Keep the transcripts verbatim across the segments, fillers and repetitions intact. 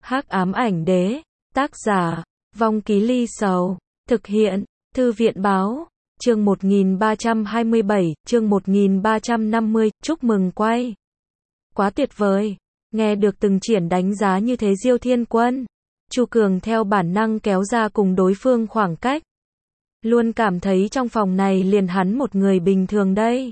Hắc ám ảnh đế, tác giả, Vong Ký Ly Sầu, thực hiện, Thư viện báo, chương một nghìn ba trăm hai mươi bảy, chương một nghìn ba trăm năm mươi, chúc mừng quay. Quá tuyệt vời, nghe được từng triển đánh giá như thế Diêu Thiên Quân. Chu Cường theo bản năng kéo ra cùng đối phương khoảng cách. Luôn cảm thấy trong phòng này liền hắn một người bình thường đây.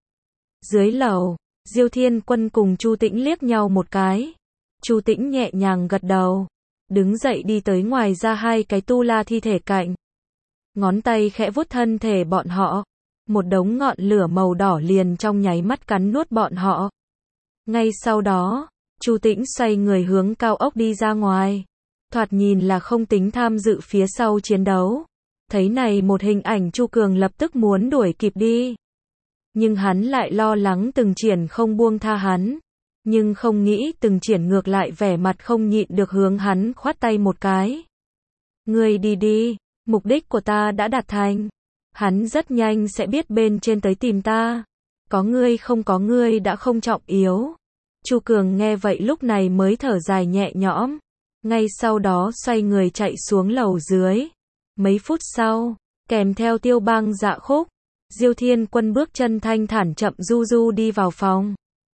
Dưới lầu, Diêu Thiên Quân cùng Chu Tĩnh liếc nhau một cái. Chu Tĩnh nhẹ nhàng gật đầu, đứng dậy đi tới ngoài ra hai cái tu la thi thể cạnh. Ngón tay khẽ vuốt thân thể bọn họ, một đống ngọn lửa màu đỏ liền trong nháy mắt cắn nuốt bọn họ. Ngay sau đó, Chu Tĩnh xoay người hướng cao ốc đi ra ngoài. Thoạt nhìn là không tính tham dự phía sau chiến đấu. Thấy này một hình ảnh, Chu Cường lập tức muốn đuổi kịp đi. Nhưng hắn lại lo lắng Từng Triển không buông tha hắn. Nhưng không nghĩ Từng Triển ngược lại vẻ mặt không nhịn được hướng hắn khoát tay một cái. Ngươi đi đi, mục đích của ta đã đạt thành. Hắn rất nhanh sẽ biết bên trên tới tìm ta. Có ngươi không có ngươi đã không trọng yếu. Chu Cường nghe vậy lúc này mới thở dài nhẹ nhõm. Ngay sau đó xoay người chạy xuống lầu dưới. Mấy phút sau, kèm theo Tiêu Bang Dạ Khúc, Diêu Thiên Quân bước chân thanh thản chậm du du đi vào phòng.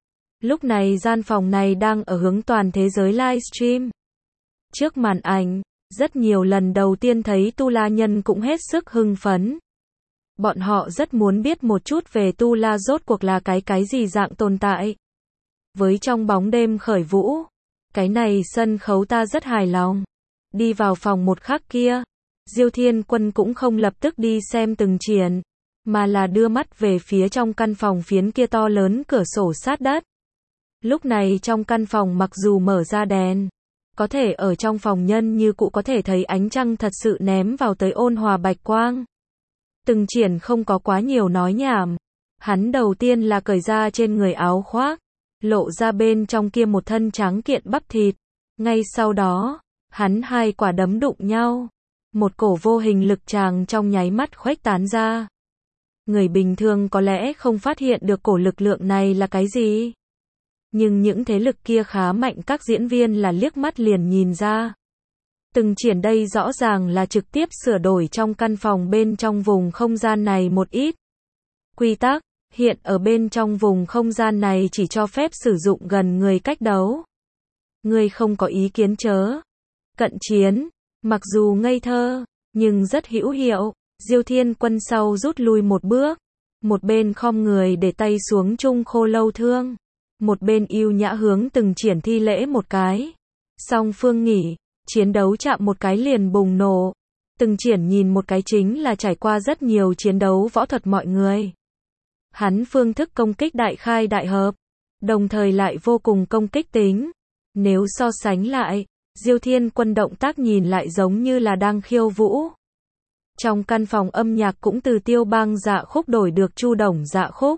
Lúc này gian phòng này đang ở hướng toàn thế giới livestream. Trước màn ảnh, rất nhiều lần đầu tiên thấy Tu La nhân cũng hết sức hưng phấn. Bọn họ rất muốn biết một chút về Tu La rốt cuộc là cái cái gì dạng tồn tại. Với trong bóng đêm khởi vũ, cái này sân khấu ta rất hài lòng. Đi vào phòng một khắc kia, Diêu Thiên Quân cũng không lập tức đi xem Từng Triển, mà là đưa mắt về phía trong căn phòng phiến kia to lớn cửa sổ sát đất. Lúc này trong căn phòng mặc dù mở ra đèn, có thể ở trong phòng nhân như cũ có thể thấy ánh trăng thật sự ném vào tới ôn hòa bạch quang. Từng Triển không có quá nhiều nói nhảm. Hắn đầu tiên là cởi ra trên người áo khoác, lộ ra bên trong kia một thân trắng kiện bắp thịt. Ngay sau đó, hắn hai quả đấm đụng nhau. Một cổ vô hình lực tràng trong nháy mắt khuếch tán ra. Người bình thường có lẽ không phát hiện được cổ lực lượng này là cái gì. Nhưng những thế lực kia khá mạnh, các diễn viên là liếc mắt liền nhìn ra. Từng Triển đây rõ ràng là trực tiếp sửa đổi trong căn phòng bên trong vùng không gian này một ít quy tắc. Hiện ở bên trong vùng không gian này chỉ cho phép sử dụng gần người cách đấu. Ngươi không có ý kiến chớ. Cận chiến, mặc dù ngây thơ, nhưng rất hữu hiệu. Diêu Thiên Quân sau rút lui một bước, một bên khom người để tay xuống trung khô lâu thương, một bên yêu nhã hướng Từng Triển thi lễ một cái. Song phương nghỉ, chiến đấu chạm một cái liền bùng nổ. Từng Triển nhìn một cái chính là trải qua rất nhiều chiến đấu võ thuật mọi người. Hắn phương thức công kích đại khai đại hợp, đồng thời lại vô cùng công kích tính. Nếu so sánh lại, Diêu Thiên Quân động tác nhìn lại giống như là đang khiêu vũ. Trong căn phòng âm nhạc cũng từ Tiêu Bang Dạ Khúc đổi được Chu Đồng Dạ Khúc.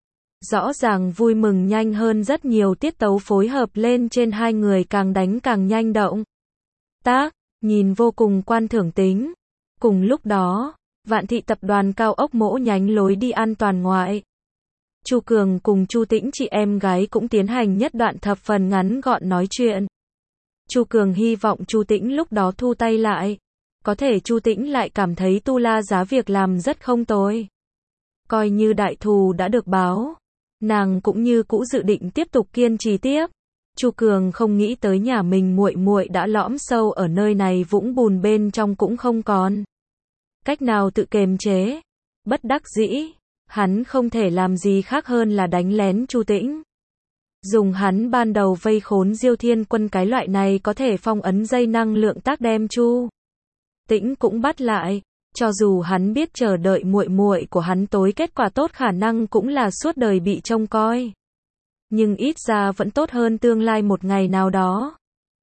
Rõ ràng vui mừng nhanh hơn rất nhiều, tiết tấu phối hợp lên trên hai người càng đánh càng nhanh động. Tác, nhìn vô cùng quan thưởng tính. Cùng lúc đó, Vạn Thị tập đoàn cao ốc mỗ nhánh lối đi an toàn ngoại. Chu Cường cùng Chu Tĩnh chị em gái cũng tiến hành nhất đoạn thập phần ngắn gọn nói chuyện. Chu Cường hy vọng Chu Tĩnh lúc đó thu tay lại. Có thể Chu Tĩnh lại cảm thấy Tu La giá việc làm rất không tồi. Coi như đại thù đã được báo, nàng cũng như cũ dự định tiếp tục kiên trì tiếp. Chu Cường không nghĩ tới nhà mình muội muội đã lõm sâu ở nơi này vũng bùn bên trong cũng không còn cách nào tự kiềm chế. Bất đắc dĩ, hắn không thể làm gì khác hơn là đánh lén Chu Tĩnh. Dùng hắn ban đầu vây khốn Diêu Thiên Quân cái loại này có thể phong ấn dây năng lượng tác đem Chu Tĩnh cũng bắt lại. Cho dù hắn biết chờ đợi muội muội của hắn tối kết quả tốt khả năng cũng là suốt đời bị trông coi. Nhưng ít ra vẫn tốt hơn tương lai một ngày nào đó.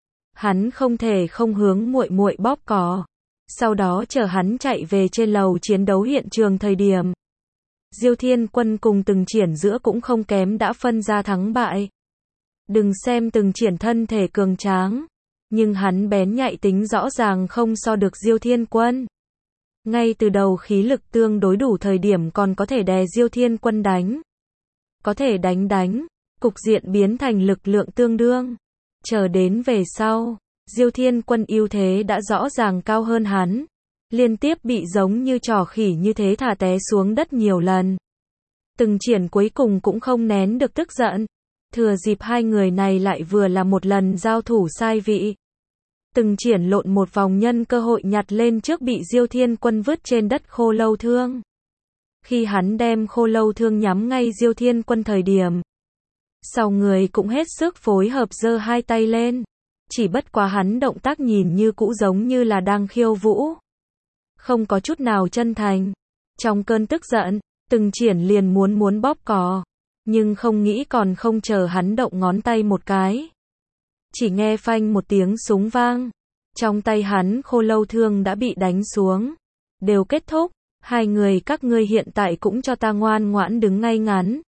Hắn không thể không hướng muội muội bóp cò. Sau đó chờ hắn chạy về trên lầu chiến đấu hiện trường thời điểm. Diêu Thiên Quân cùng Từng Triển giữa cũng không kém đã phân ra thắng bại. Đừng xem Từng Triển thân thể cường tráng, nhưng hắn bén nhạy tính rõ ràng không so được Diêu Thiên Quân. Ngay từ đầu khí lực tương đối đủ thời điểm còn có thể đè Diêu Thiên Quân đánh. Có thể đánh đánh, cục diện biến thành lực lượng tương đương. Chờ đến về sau, Diêu Thiên Quân ưu thế đã rõ ràng cao hơn hắn, liên tiếp bị giống như trò khỉ như thế thả té xuống đất nhiều lần. Từng Triển cuối cùng cũng không nén được tức giận, thừa dịp hai người này lại vừa là một lần giao thủ sai vị. Từng Triển lộn một vòng nhân cơ hội nhặt lên trước bị Diêu Thiên Quân vứt trên đất Khô Lâu Thương. Khi hắn đem Khô Lâu Thương nhắm ngay Diêu Thiên Quân thời điểm, sau người cũng hết sức phối hợp giơ hai tay lên. Chỉ bất quá hắn động tác nhìn như cũ giống như là đang khiêu vũ, không có chút nào chân thành. Trong cơn tức giận, Từng Triển liền muốn muốn bóp cò, nhưng không nghĩ còn không chờ hắn động ngón tay một cái, chỉ nghe phanh một tiếng súng vang, trong tay hắn Khô Lâu Thương đã bị đánh xuống. Đều kết thúc, hai người các ngươi hiện tại cũng cho ta ngoan ngoãn đứng ngay ngắn.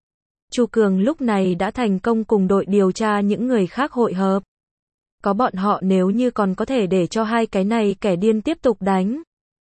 Chu Cường lúc này đã thành công cùng đội điều tra những người khác hội hợp. Có bọn họ nếu như còn có thể để cho hai cái này kẻ điên tiếp tục đánh,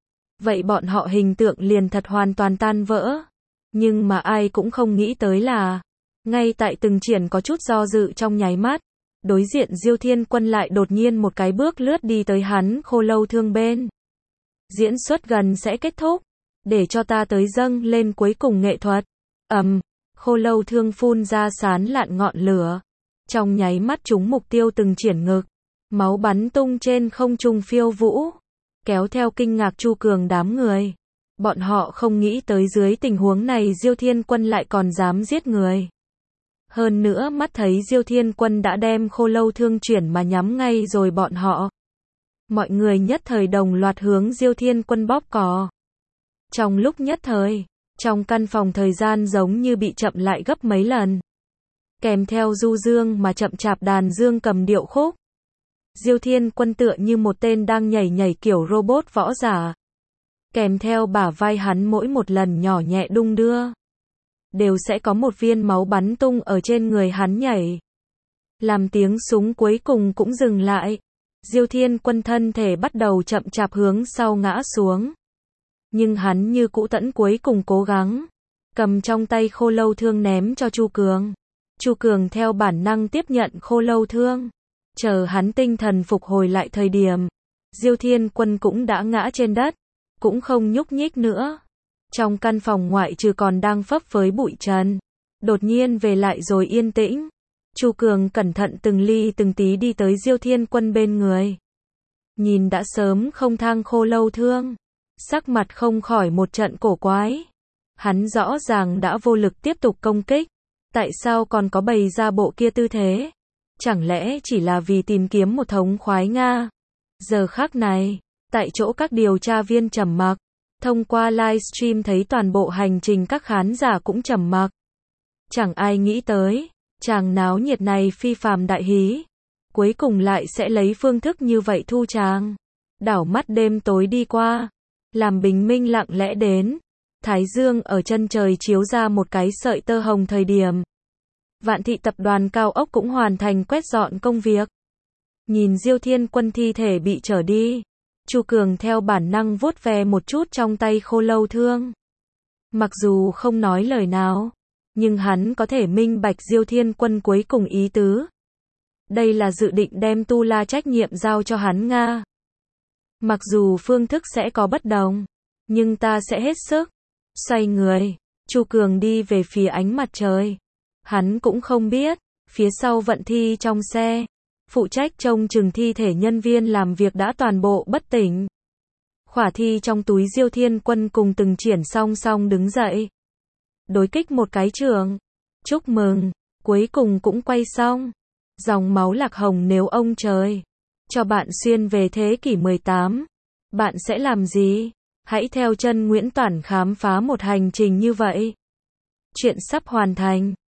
vậy bọn họ hình tượng liền thật hoàn toàn tan vỡ. Nhưng mà ai cũng không nghĩ tới là, ngay tại Từng Triển có chút do dự trong nháy mắt, đối diện Diêu Thiên Quân lại đột nhiên một cái bước lướt đi tới hắn Khô Lâu Thương bên. Diễn xuất gần sẽ kết thúc, để cho ta tới dâng lên cuối cùng nghệ thuật. Ầm, um, Khô Lâu Thương phun ra sán lạn ngọn lửa, trong nháy mắt trúng mục tiêu Từng Triển ngực, máu bắn tung trên không trung phiêu vũ, kéo theo kinh ngạc Chu Cường đám người. Bọn họ không nghĩ tới dưới tình huống này Diêu Thiên Quân lại còn dám giết người. Hơn nữa mắt thấy Diêu Thiên Quân đã đem Khô Lâu Thương chuyển mà nhắm ngay rồi bọn họ. Mọi người nhất thời đồng loạt hướng Diêu Thiên Quân bóp cò. Trong lúc nhất thời, trong căn phòng thời gian giống như bị chậm lại gấp mấy lần. Kèm theo du dương mà chậm chạp đàn dương cầm điệu khúc. Diêu Thiên Quân tựa như một tên đang nhảy nhảy kiểu robot võ giả. Kèm theo bả vai hắn mỗi một lần nhỏ nhẹ đung đưa, đều sẽ có một viên máu bắn tung ở trên người hắn nhảy. Làm tiếng súng cuối cùng cũng dừng lại. Diêu Thiên Quân thân thể bắt đầu chậm chạp hướng sau ngã xuống. Nhưng hắn như cũ tẫn cuối cùng cố gắng, cầm trong tay Khô Lâu Thương ném cho Chu Cường. Chu Cường theo bản năng tiếp nhận Khô Lâu Thương. Chờ hắn tinh thần phục hồi lại thời điểm, Diêu Thiên Quân cũng đã ngã trên đất, cũng không nhúc nhích nữa. Trong căn phòng ngoại trừ còn đang phấp phới bụi trần, đột nhiên về lại rồi yên tĩnh. Chu Cường cẩn thận từng ly từng tí đi tới Diêu Thiên Quân bên người. Nhìn đã sớm không thang Khô Lâu Thương, sắc mặt không khỏi một trận cổ quái. Hắn rõ ràng đã vô lực tiếp tục công kích, tại sao còn có bày ra bộ kia tư thế? Chẳng lẽ chỉ là vì tìm kiếm một thống khoái Nga? Giờ khắc này, tại chỗ các điều tra viên trầm mặc, thông qua livestream thấy toàn bộ hành trình các khán giả cũng trầm mặc. Chẳng ai nghĩ tới, chàng náo nhiệt này phi phàm đại hí, cuối cùng lại sẽ lấy phương thức như vậy thu tràng. Đảo mắt đêm tối đi qua, làm bình minh lặng lẽ đến, thái dương ở chân trời chiếu ra một cái sợi tơ hồng thời điểm. Vạn Thị tập đoàn cao ốc cũng hoàn thành quét dọn công việc. Nhìn Diêu Thiên Quân thi thể bị chở đi, Chu Cường theo bản năng vuốt ve một chút trong tay Khô Lâu Thương. Mặc dù không nói lời nào, nhưng hắn có thể minh bạch Diêu Thiên Quân cuối cùng ý tứ. Đây là dự định đem tu la trách nhiệm giao cho hắn Nga. Mặc dù phương thức sẽ có bất đồng, nhưng ta sẽ hết sức. Xoay người, Chu Cường đi về phía ánh mặt trời. Hắn cũng không biết, phía sau Vận Thi trong xe, phụ trách trông chừng thi thể nhân viên làm việc đã toàn bộ bất tỉnh. Khỏa thi trong túi Diêu Thiên Quân cùng Từng Triển song song đứng dậy. Đối kích một cái trường. Chúc mừng, cuối cùng cũng quay xong. Dòng máu lạc hồng nếu ông trời cho bạn xuyên về thế kỷ mười tám, bạn sẽ làm gì? Hãy theo chân Nguyễn Toản khám phá một hành trình như vậy. Chuyện sắp hoàn thành.